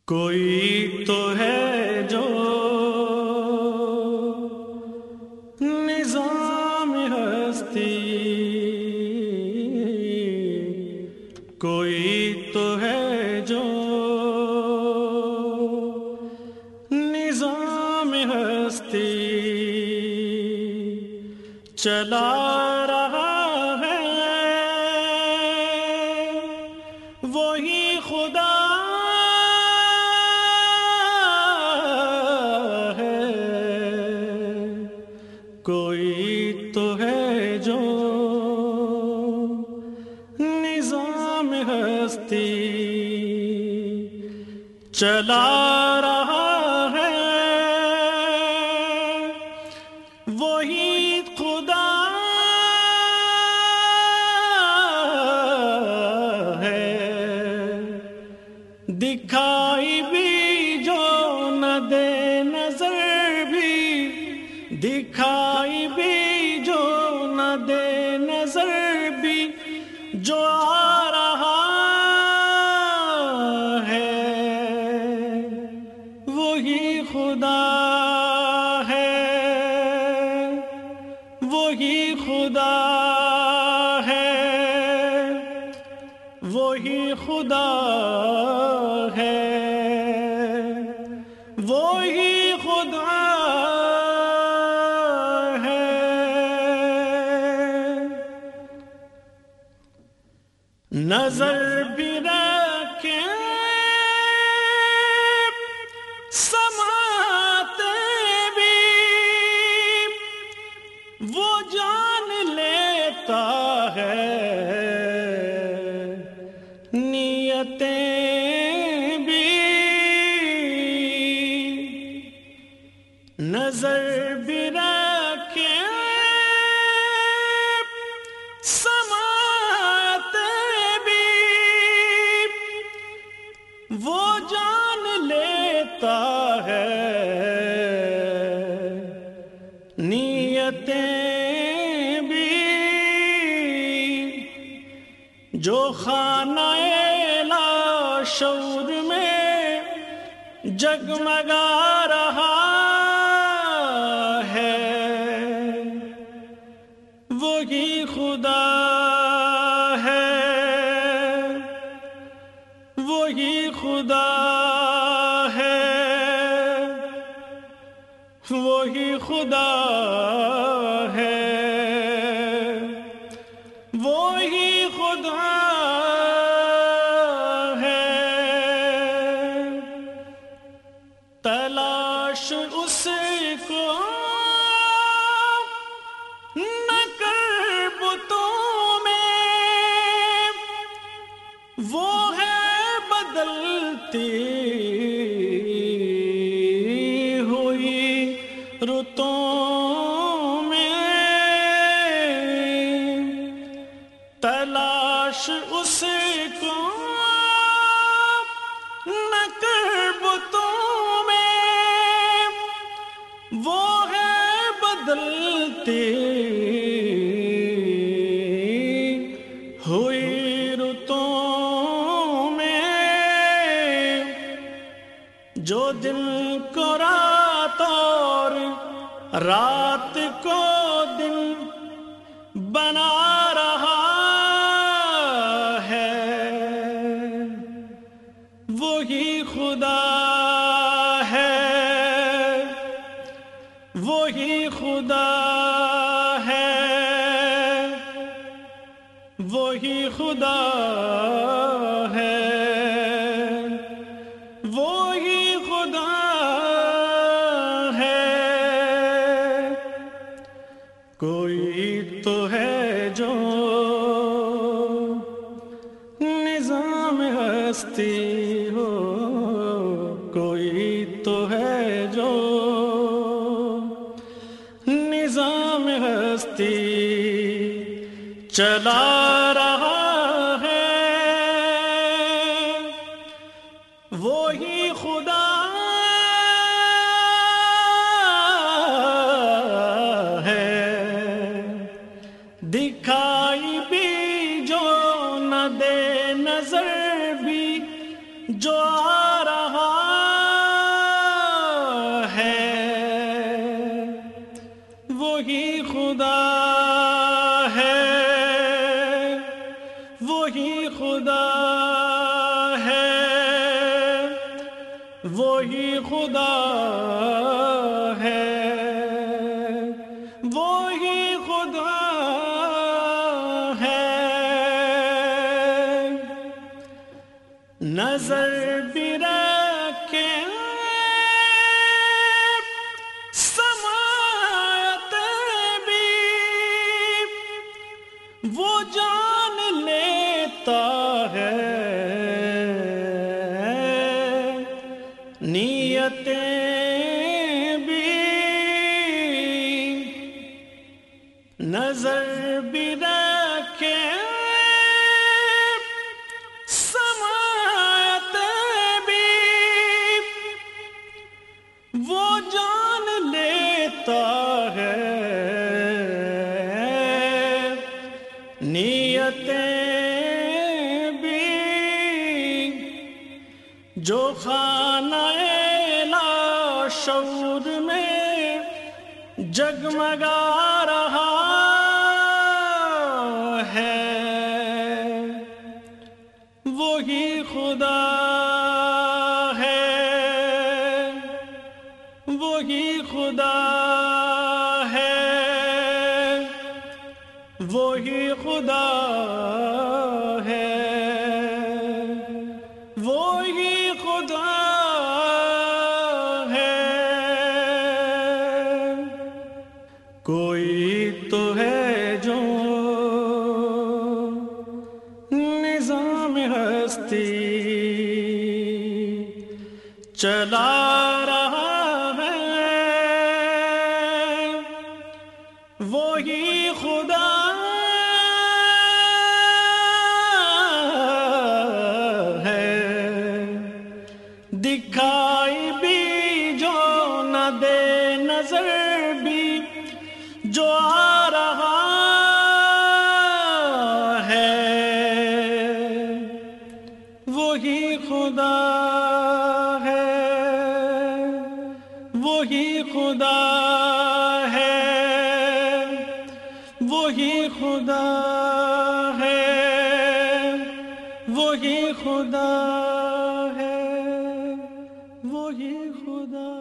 کوئی تو ہے جو نظام ہستی، کوئی تو ہے جو نظام ہستی چلا رہا ہے، وہی خدا کوئی تو ہے جو نظام ہستی چلا رہا ہے، وہی خدا ہے، دکھائی بھی جو نہ دے نظر بھی، دکھائی بھی جو نہ دے نظر بھی، جو آ رہا ہے وہی خدا ہے، وہی خدا ہے، وہی خدا ہے، وہی خدا نظر بھی رکھیں سماتے بھی، وہ جان لیتا ہے نیتیں بھی، نظر بھی رکھیں وہ جان لیتا ہے نیتیں بھی، جو خانہ لاشعور میں جگمگا رہا ہے وہی خدا ہے، وہی خدا ہے، وہی خدا ہے، وہی خدا ہے، تلاش اس کو نہ کر بتوں میں، وہ ہے بدلتی ہوئی رتوں میں، تلاش اس کو نہ کر بتوں میں، وہ ہے بدلتی ہوئی رتوں میں، جو دن کو رات اور رات کو دن بنا رہا ہے وہی خدا ہے، وہی خدا ہے، وہی خدا ہے، وہی خدا ہے، کوئی تو ہے جو نظام ہستی ہو، کوئی تو ہے جو نظام ہستی چلا رہا ہے، وہی خدا ہے، دکھائی بھی جو نہ دے نظر بھی، جو آ رہا وہی خدا ہے، وہی خدا ہے، نظر بھی رکھے سماعت بھی، وہ جان لیتا ہے نیتیں بھی، نظر بھی رکھے سماعت بھی، وہ جان لیتا ہے نیتیں بھی، جو خانہ لاشعور میں جگمگا رہا ہے، وہی خدا ہے، وہی خدا ہے، وہی خدا ہے، وہی خدا ہے۔ کوئی تو ہے جو نظام ہستی چلا رہا ہے، وہی خدا ہے، دکھائی بھی جو نہ دے نظر بھی، جو آ رہا ہے، وہی خدا ہے، وہی خدا ہے، وہی خدا ہے، وہی خدا ہے، وہی خدا